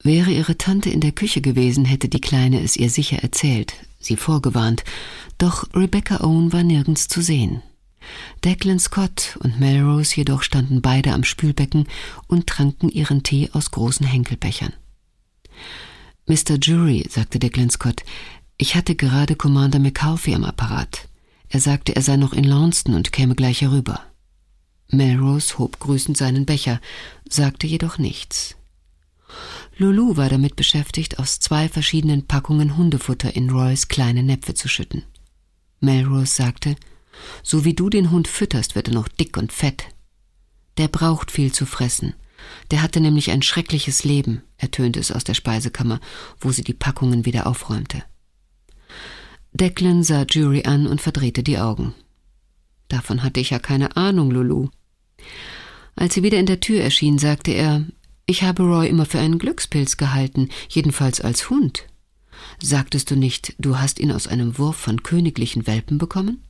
Wäre ihre Tante in der Küche gewesen, hätte die Kleine es ihr sicher erzählt, sie vorgewarnt, doch Rebecca Owen war nirgends zu sehen. Declan Scott und Melrose jedoch standen beide am Spülbecken und tranken ihren Tee aus großen Henkelbechern. »Mr. Jury«, sagte Declan Scott, »ich hatte gerade Commander McCarthy am Apparat. Er sagte, er sei noch in Launceston und käme gleich herüber.« Melrose hob grüßend seinen Becher, sagte jedoch nichts. Lulu war damit beschäftigt, aus 2 verschiedenen Packungen Hundefutter in Roys kleine Näpfe zu schütten. Melrose sagte, »So wie du den Hund fütterst, wird er noch dick und fett.« »Der braucht viel zu fressen. Der hatte nämlich ein schreckliches Leben«, ertönte es aus der Speisekammer, wo sie die Packungen wieder aufräumte. Declan sah Jury an und verdrehte die Augen. »Davon hatte ich ja keine Ahnung, Lulu.« Als sie wieder in der Tür erschien, sagte er, »Ich habe Roy immer für einen Glückspilz gehalten, jedenfalls als Hund. Sagtest du nicht, du hast ihn aus einem Wurf von königlichen Welpen bekommen?«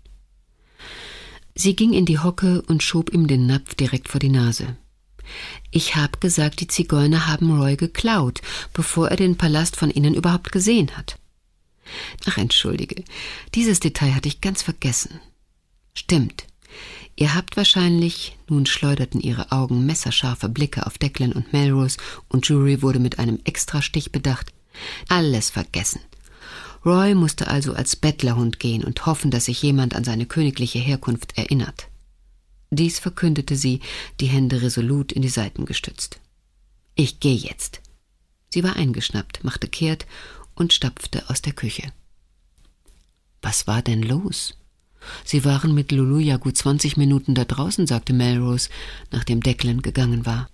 Sie ging in die Hocke und schob ihm den Napf direkt vor die Nase. »Ich habe gesagt, die Zigeuner haben Roy geklaut, bevor er den Palast von ihnen überhaupt gesehen hat.« »Ach, entschuldige, dieses Detail hatte ich ganz vergessen.« »Stimmt. Ihr habt wahrscheinlich«, nun schleuderten ihre Augen messerscharfe Blicke auf Declan und Melrose und Jury wurde mit einem Extrastich bedacht, »alles vergessen. Roy musste also als Bettlerhund gehen und hoffen, dass sich jemand an seine königliche Herkunft erinnert.« Dies verkündete sie, die Hände resolut in die Seiten gestützt. »Ich gehe jetzt.« Sie war eingeschnappt, machte kehrt und stapfte aus der Küche. »Was war denn los?« »Sie waren mit Lulu ja gut 20 Minuten da draußen«, sagte Melrose, nachdem Declan gegangen war.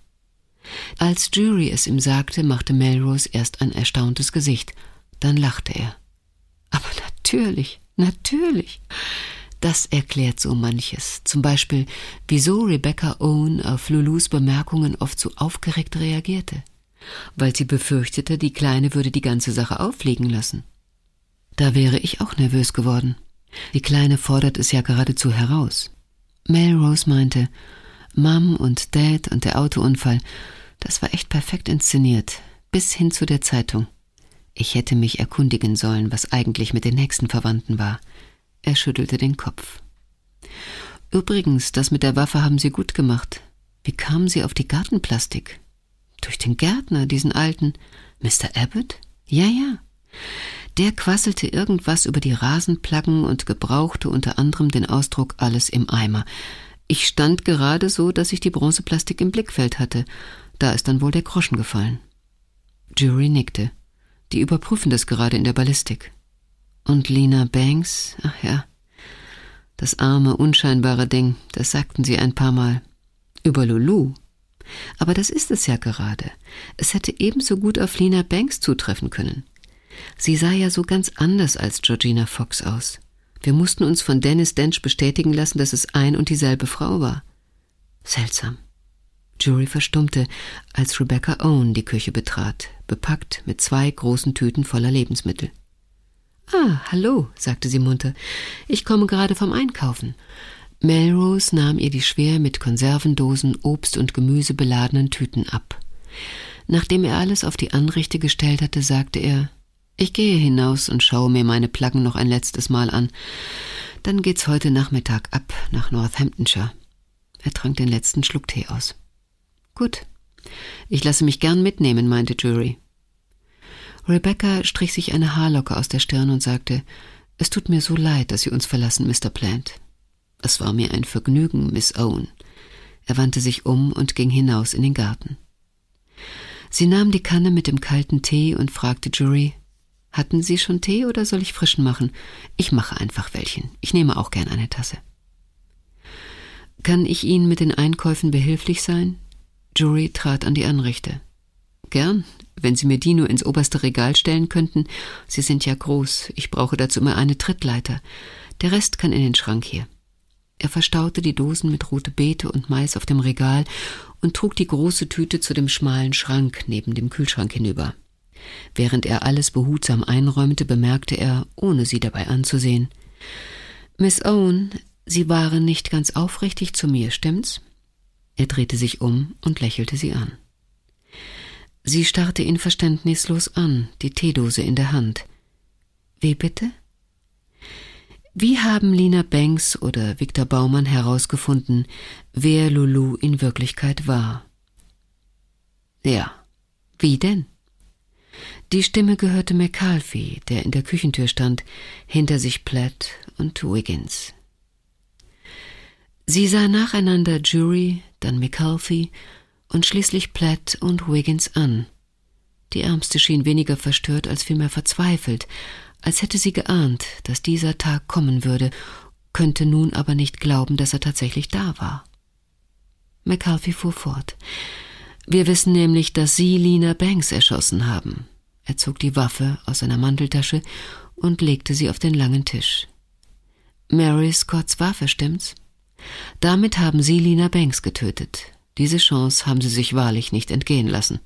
Als Jury es ihm sagte, machte Melrose erst ein erstauntes Gesicht, dann lachte er. »Aber natürlich, natürlich. Das erklärt so manches. Zum Beispiel, wieso Rebecca Owen auf Lulus Bemerkungen oft so aufgeregt reagierte. Weil sie befürchtete, die Kleine würde die ganze Sache auffliegen lassen. Da wäre ich auch nervös geworden. Die Kleine fordert es ja geradezu heraus.« Melrose meinte, Mom und Dad und der Autounfall, das war echt perfekt inszeniert, bis hin zu der Zeitung. Ich hätte mich erkundigen sollen, was eigentlich mit den nächsten Verwandten war. Er schüttelte den Kopf. »Übrigens, das mit der Waffe haben Sie gut gemacht. Wie kamen Sie auf die Gartenplastik?« »Durch den Gärtner, diesen alten. Mr. Abbott? Ja. Der quasselte irgendwas über die Rasenplaggen und gebrauchte unter anderem den Ausdruck »alles im Eimer«. Ich stand gerade so, dass ich die Bronzeplastik im Blickfeld hatte. Da ist dann wohl der Groschen gefallen.« Jury nickte. Die überprüfen das gerade in der Ballistik. Und Lena Banks, ach ja, das arme, unscheinbare Ding, das sagten sie ein paar Mal. Über Lulu. Aber das ist es ja gerade. Es hätte ebenso gut auf Lena Banks zutreffen können. Sie sah ja so ganz anders als Georgina Fox aus. Wir mussten uns von Dennis Dench bestätigen lassen, dass es ein und dieselbe Frau war. Seltsam. Jury verstummte, als Rebecca Owen die Küche betrat, bepackt mit 2 großen Tüten voller Lebensmittel. »Ah, hallo«, sagte sie munter, »ich komme gerade vom Einkaufen.« Melrose nahm ihr die schwer mit Konservendosen, Obst und Gemüse beladenen Tüten ab. Nachdem er alles auf die Anrichte gestellt hatte, sagte er, »Ich gehe hinaus und schaue mir meine Plaggen noch ein letztes Mal an. Dann geht's heute Nachmittag ab nach Northamptonshire.« Er trank den letzten Schluck Tee aus. »Gut, ich lasse mich gern mitnehmen«, meinte Jury. Rebecca strich sich eine Haarlocke aus der Stirn und sagte, »Es tut mir so leid, dass Sie uns verlassen, Mr. Plant.« »Es war mir ein Vergnügen, Miss Owen.« Er wandte sich um und ging hinaus in den Garten. Sie nahm die Kanne mit dem kalten Tee und fragte Jury, »Hatten Sie schon Tee oder soll ich frischen machen? Ich mache einfach welchen. Ich nehme auch gern eine Tasse.« »Kann ich Ihnen mit den Einkäufen behilflich sein?« Jury trat an die Anrichte. »Gern, wenn Sie mir die nur ins oberste Regal stellen könnten. Sie sind ja groß. Ich brauche dazu immer eine Trittleiter. Der Rest kann in den Schrank hier.« Er verstaute die Dosen mit rote Beete und Mais auf dem Regal und trug die große Tüte zu dem schmalen Schrank neben dem Kühlschrank hinüber. Während er alles behutsam einräumte, bemerkte er, ohne sie dabei anzusehen, »Miss Owen, Sie waren nicht ganz aufrichtig zu mir, stimmt's?« Er drehte sich um und lächelte sie an. Sie starrte ihn verständnislos an, die Teedose in der Hand. »Wie bitte?« »Wie haben Lina Banks oder Victor Baumann herausgefunden, wer Lulu in Wirklichkeit war?« »Ja, wie denn?« Die Stimme gehörte McAlfee, der in der Küchentür stand, hinter sich Platt und Wiggins. Sie sah nacheinander Jury, dann McAlfee und schließlich Platt und Wiggins an. Die Ärmste schien weniger verstört als vielmehr verzweifelt, als hätte sie geahnt, dass dieser Tag kommen würde, könnte nun aber nicht glauben, dass er tatsächlich da war. McAlfee fuhr fort. »Wir wissen nämlich, dass Sie Lina Banks erschossen haben.« Er zog die Waffe aus seiner Manteltasche und legte sie auf den langen Tisch. »Mary Scotts Waffe, stimmt's? Damit haben Sie Lina Banks getötet. Diese Chance haben Sie sich wahrlich nicht entgehen lassen.«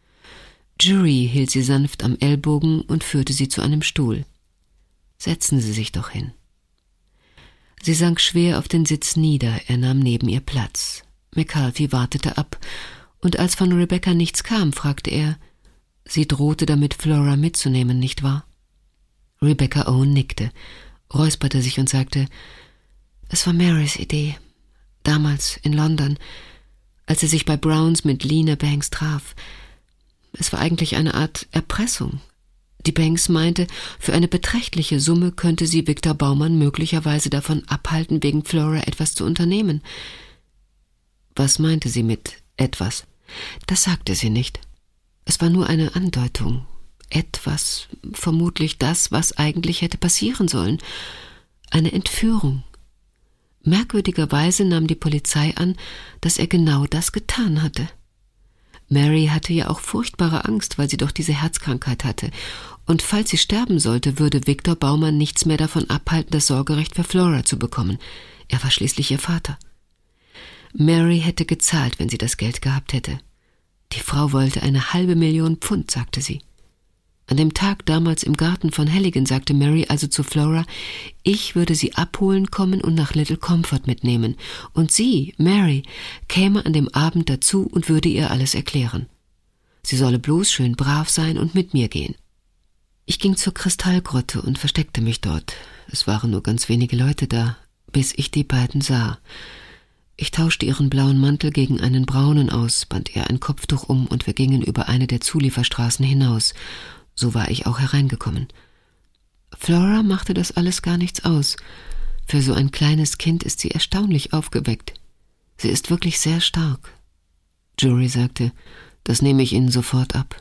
Jury hielt sie sanft am Ellbogen und führte sie zu einem Stuhl. »Setzen Sie sich doch hin.« Sie sank schwer auf den Sitz nieder, er nahm neben ihr Platz. McAlfee wartete ab, und als von Rebecca nichts kam, fragte er, »Sie drohte damit, Flora mitzunehmen, nicht wahr?« Rebecca Owen nickte, räusperte sich und sagte, »Es war Marys Idee. Damals in London, als sie sich bei Browns mit Lina Banks traf. Es war eigentlich eine Art Erpressung. Die Banks meinte, für eine beträchtliche Summe könnte sie Victor Baumann möglicherweise davon abhalten, wegen Flora etwas zu unternehmen.« »Was meinte sie mit etwas?« »Das sagte sie nicht. Es war nur eine Andeutung. Etwas, vermutlich das, was eigentlich hätte passieren sollen. Eine Entführung. Merkwürdigerweise nahm die Polizei an, dass er genau das getan hatte. Mary hatte ja auch furchtbare Angst, weil sie doch diese Herzkrankheit hatte. Und falls sie sterben sollte, würde Victor Baumann nichts mehr davon abhalten, das Sorgerecht für Flora zu bekommen. Er war schließlich ihr Vater. Mary hätte gezahlt, wenn sie das Geld gehabt hätte. Die Frau wollte 500.000 Pfund, sagte sie. An dem Tag damals im Garten von Halligan sagte Mary also zu Flora, ich würde sie abholen kommen und nach Little Comfort mitnehmen. Und sie, Mary, käme an dem Abend dazu und würde ihr alles erklären. Sie solle bloß schön brav sein und mit mir gehen. Ich ging zur Kristallgrotte und versteckte mich dort. Es waren nur ganz wenige Leute da, bis ich die beiden sah. Ich tauschte ihren blauen Mantel gegen einen braunen aus, band ihr ein Kopftuch um und wir gingen über eine der Zulieferstraßen hinaus. So war ich auch hereingekommen. Flora machte das alles gar nichts aus. Für so ein kleines Kind ist sie erstaunlich aufgeweckt. Sie ist wirklich sehr stark. Jury sagte, das nehme ich Ihnen sofort ab.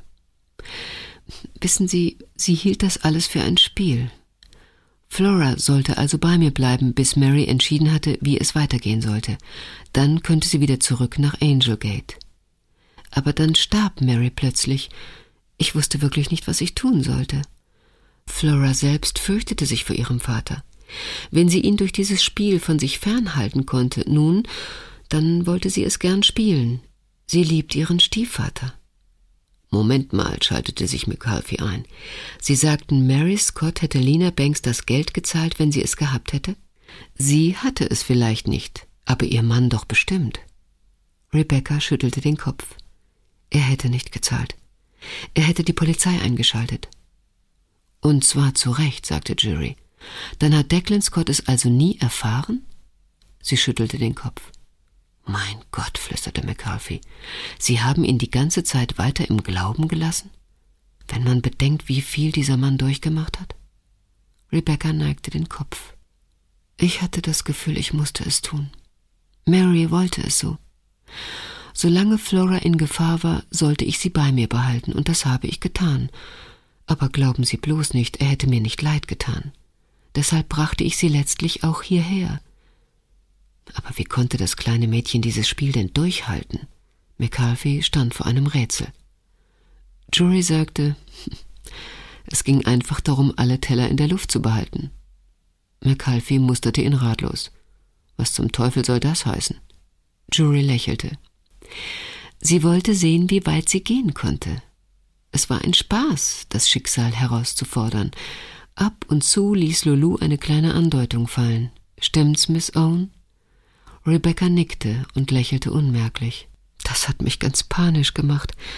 Wissen Sie, sie hielt das alles für ein Spiel. Flora sollte also bei mir bleiben, bis Mary entschieden hatte, wie es weitergehen sollte. Dann könnte sie wieder zurück nach Angel Gate. Aber dann starb Mary plötzlich. Ich wusste wirklich nicht, was ich tun sollte. Flora selbst fürchtete sich vor ihrem Vater. Wenn sie ihn durch dieses Spiel von sich fernhalten konnte, nun, dann wollte sie es gern spielen. Sie liebt ihren Stiefvater. Moment mal, schaltete sich McAlfee ein. Sie sagten, Mary Scott hätte Lina Banks das Geld gezahlt, wenn sie es gehabt hätte? Sie hatte es vielleicht nicht, aber ihr Mann doch bestimmt. Rebecca schüttelte den Kopf. Er hätte nicht gezahlt. Er hätte die Polizei eingeschaltet. Und zwar zu Recht, sagte Jury. Dann hat Declan Scott es also nie erfahren? Sie schüttelte den Kopf. Mein Gott, flüsterte McAlfee, Sie haben ihn die ganze Zeit weiter im Glauben gelassen? Wenn man bedenkt, wie viel dieser Mann durchgemacht hat? Rebecca neigte den Kopf. Ich hatte das Gefühl, ich musste es tun. Mary wollte es so. Solange Flora in Gefahr war, sollte ich sie bei mir behalten, und das habe ich getan. Aber glauben Sie bloß nicht, er hätte mir nicht leid getan. Deshalb brachte ich sie letztlich auch hierher. Aber wie konnte das kleine Mädchen dieses Spiel denn durchhalten? McAlfee stand vor einem Rätsel. Jury sagte, es ging einfach darum, alle Teller in der Luft zu behalten. McAlfee musterte ihn ratlos. Was zum Teufel soll das heißen? Jury lächelte. Sie wollte sehen, wie weit sie gehen konnte. Es war ein Spaß, das Schicksal herauszufordern. Ab und zu ließ Lulu eine kleine Andeutung fallen. Stimmt's, Miss Owen? Rebecca nickte und lächelte unmerklich. Das hat mich ganz panisch gemacht.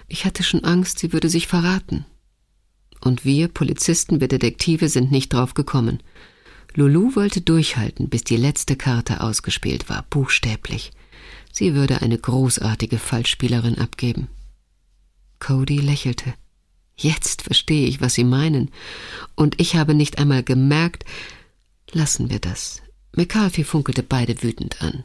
Ich hatte schon Angst, sie würde sich verraten. Und wir Polizisten, wir Detektive sind nicht drauf gekommen. Lulu wollte durchhalten, bis die letzte Karte ausgespielt war, buchstäblich. Sie würde eine großartige Falschspielerin abgeben. Cody lächelte. Jetzt verstehe ich, was Sie meinen. Und ich habe nicht einmal gemerkt... Lassen wir das. McCarthy funkelte beide wütend an.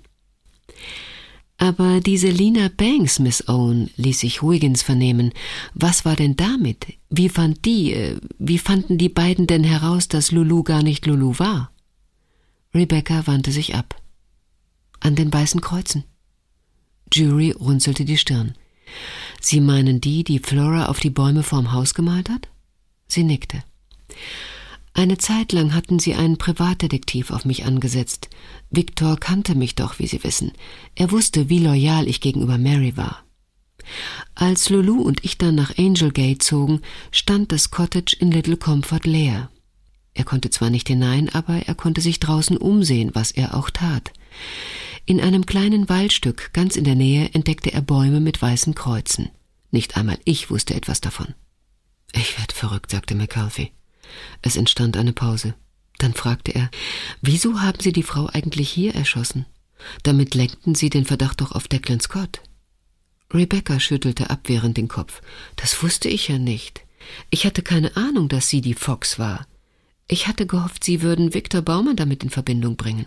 Aber diese Lena Banks, Miss Owen, ließ sich Huygens vernehmen. Was war denn damit? Wie fanden die beiden denn heraus, dass Lulu gar nicht Lulu war? Rebecca wandte sich ab. An den weißen Kreuzen. Jury runzelte die Stirn. Sie meinen die Flora auf die Bäume vorm Haus gemalt hat? Sie nickte. Eine Zeit lang hatten sie einen Privatdetektiv auf mich angesetzt. Victor kannte mich doch, wie Sie wissen. Er wusste, wie loyal ich gegenüber Mary war. Als Lulu und ich dann nach Angel Gate zogen, stand das Cottage in Little Comfort leer. Er konnte zwar nicht hinein, aber er konnte sich draußen umsehen, was er auch tat. In einem kleinen Waldstück ganz in der Nähe entdeckte er Bäume mit weißen Kreuzen. Nicht einmal ich wusste etwas davon. »Ich werd verrückt«, sagte McCarthy. Es entstand eine Pause. Dann fragte er, »Wieso haben Sie die Frau eigentlich hier erschossen? Damit lenkten Sie den Verdacht doch auf Declan Scott.« Rebecca schüttelte abwehrend den Kopf. »Das wusste ich ja nicht. Ich hatte keine Ahnung, dass sie die Fox war. Ich hatte gehofft, Sie würden Victor Baumann damit in Verbindung bringen.«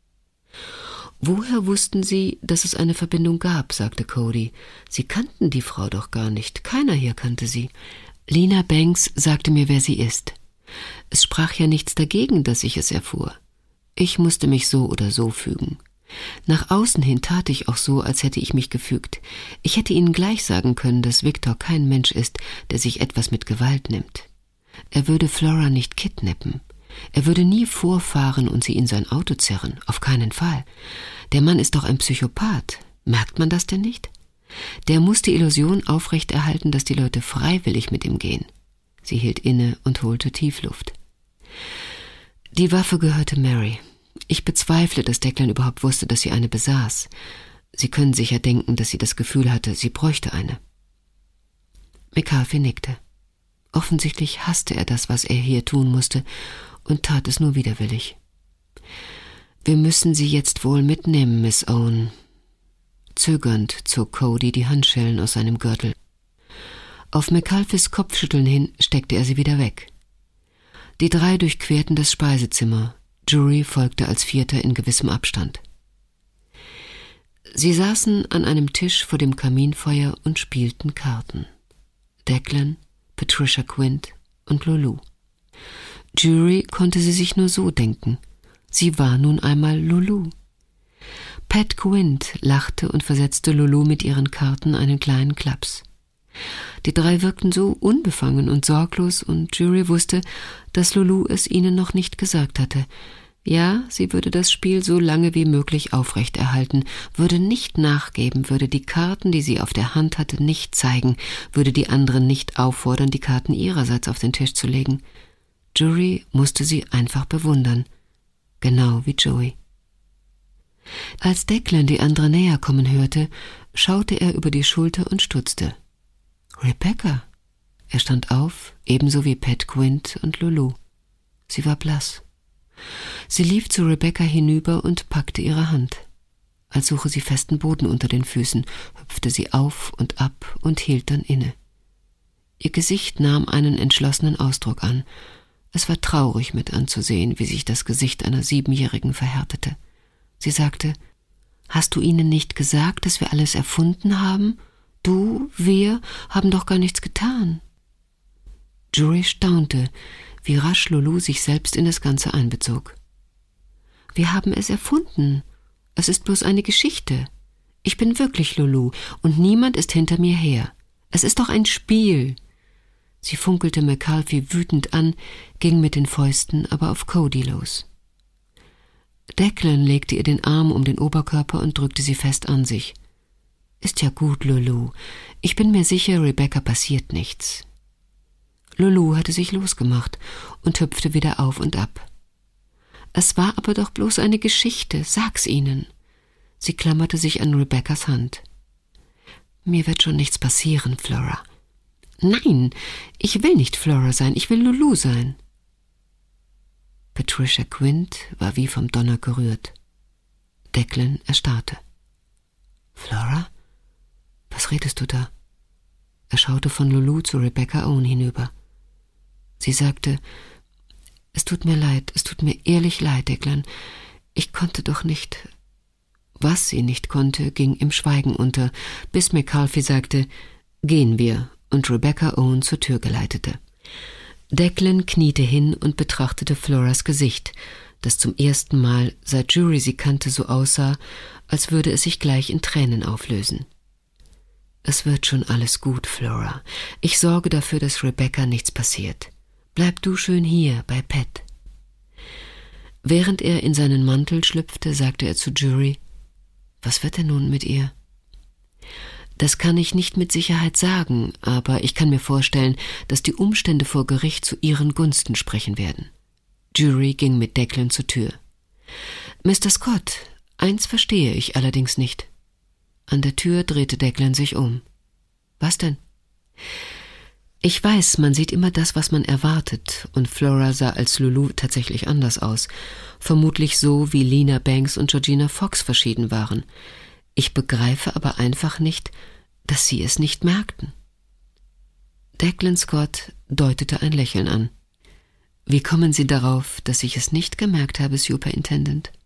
»Woher wussten Sie, dass es eine Verbindung gab?« sagte Cody. »Sie kannten die Frau doch gar nicht. Keiner hier kannte sie. Lena Banks sagte mir, wer sie ist. Es sprach ja nichts dagegen, dass ich es erfuhr. Ich musste mich so oder so fügen. Nach außen hin tat ich auch so, als hätte ich mich gefügt. Ich hätte Ihnen gleich sagen können, dass Victor kein Mensch ist, der sich etwas mit Gewalt nimmt. Er würde Flora nicht kidnappen. Er würde nie vorfahren und sie in sein Auto zerren, auf keinen Fall. Der Mann ist doch ein Psychopath. Merkt man das denn nicht? Der muss die Illusion aufrechterhalten, dass die Leute freiwillig mit ihm gehen. Sie hielt inne und holte Tiefluft. Die Waffe gehörte Mary. Ich bezweifle, dass Declan überhaupt wusste, dass sie eine besaß. Sie können sicher denken, dass sie das Gefühl hatte, sie bräuchte eine. McCarthy nickte. Offensichtlich hasste er das, was er hier tun musste, und tat es nur widerwillig. »Wir müssen Sie jetzt wohl mitnehmen, Miss Owen.« Zögernd zog Cody die Handschellen aus seinem Gürtel. Auf McCarthys Kopfschütteln hin steckte er sie wieder weg. Die drei durchquerten das Speisezimmer. Jury folgte als Vierter in gewissem Abstand. Sie saßen an einem Tisch vor dem Kaminfeuer und spielten Karten. Declan, Patricia Quint und Lulu. Jury konnte sie sich nur so denken. Sie war nun einmal Lulu. Pat Quint lachte und versetzte Lulu mit ihren Karten einen kleinen Klaps. Die drei wirkten so unbefangen und sorglos, und Jury wusste, dass Lulu es ihnen noch nicht gesagt hatte. Ja, sie würde das Spiel so lange wie möglich aufrechterhalten, würde nicht nachgeben, würde die Karten, die sie auf der Hand hatte, nicht zeigen, würde die anderen nicht auffordern, die Karten ihrerseits auf den Tisch zu legen. Jury musste sie einfach bewundern, genau wie Joey. Als Declan die andere näher kommen hörte, schaute er über die Schulter und stutzte. »Rebecca!« Er stand auf, ebenso wie Pat Quint und Lulu. Sie war blass. Sie lief zu Rebecca hinüber und packte ihre Hand. Als suche sie festen Boden unter den Füßen, hüpfte sie auf und ab und hielt dann inne. Ihr Gesicht nahm einen entschlossenen Ausdruck an. Es war traurig mit anzusehen, wie sich das Gesicht einer 7-Jährigen verhärtete. Sie sagte, »Hast du ihnen nicht gesagt, dass wir alles erfunden haben? Wir haben doch gar nichts getan.« Jury staunte, wie rasch Lulu sich selbst in das Ganze einbezog. »Wir haben es erfunden. Es ist bloß eine Geschichte. Ich bin wirklich Lulu und niemand ist hinter mir her. Es ist doch ein Spiel.« Sie funkelte McCarthy wütend an, ging mit den Fäusten aber auf Cody los. Declan legte ihr den Arm um den Oberkörper und drückte sie fest an sich. »Ist ja gut, Lulu. Ich bin mir sicher, Rebecca passiert nichts.« Lulu hatte sich losgemacht und hüpfte wieder auf und ab. »Es war aber doch bloß eine Geschichte, sag's ihnen.« Sie klammerte sich an Rebeccas Hand. »Mir wird schon nichts passieren, Flora.« »Nein, ich will nicht Flora sein, ich will Lulu sein.« Patricia Quint war wie vom Donner gerührt. Declan erstarrte. »Flora? Was redest du da?« Er schaute von Lulu zu Rebecca Owen hinüber. Sie sagte, »Es tut mir leid, es tut mir ehrlich leid, Declan. Ich konnte doch nicht.« Was sie nicht konnte, ging im Schweigen unter, bis McCarthy sagte, »Gehen wir«, und Rebecca Owen zur Tür geleitete. Declan kniete hin und betrachtete Floras Gesicht, das zum ersten Mal, seit Jury sie kannte, so aussah, als würde es sich gleich in Tränen auflösen. »Es wird schon alles gut, Flora. Ich sorge dafür, dass Rebecca nichts passiert. Bleib du schön hier bei Pat.« Während er in seinen Mantel schlüpfte, sagte er zu Jury, »Was wird denn nun mit ihr?« »Das kann ich nicht mit Sicherheit sagen, aber ich kann mir vorstellen, dass die Umstände vor Gericht zu ihren Gunsten sprechen werden.« Jury ging mit Declan zur Tür. »Mr. Scott, eins verstehe ich allerdings nicht.« An der Tür drehte Declan sich um. »Was denn?« »Ich weiß, man sieht immer das, was man erwartet, und Flora sah als Lulu tatsächlich anders aus, vermutlich so, wie Lena Banks und Georgina Fox verschieden waren. Ich begreife aber einfach nicht, dass sie es nicht merkten.« Declan Scott deutete ein Lächeln an. »Wie kommen Sie darauf, dass ich es nicht gemerkt habe, Superintendent?«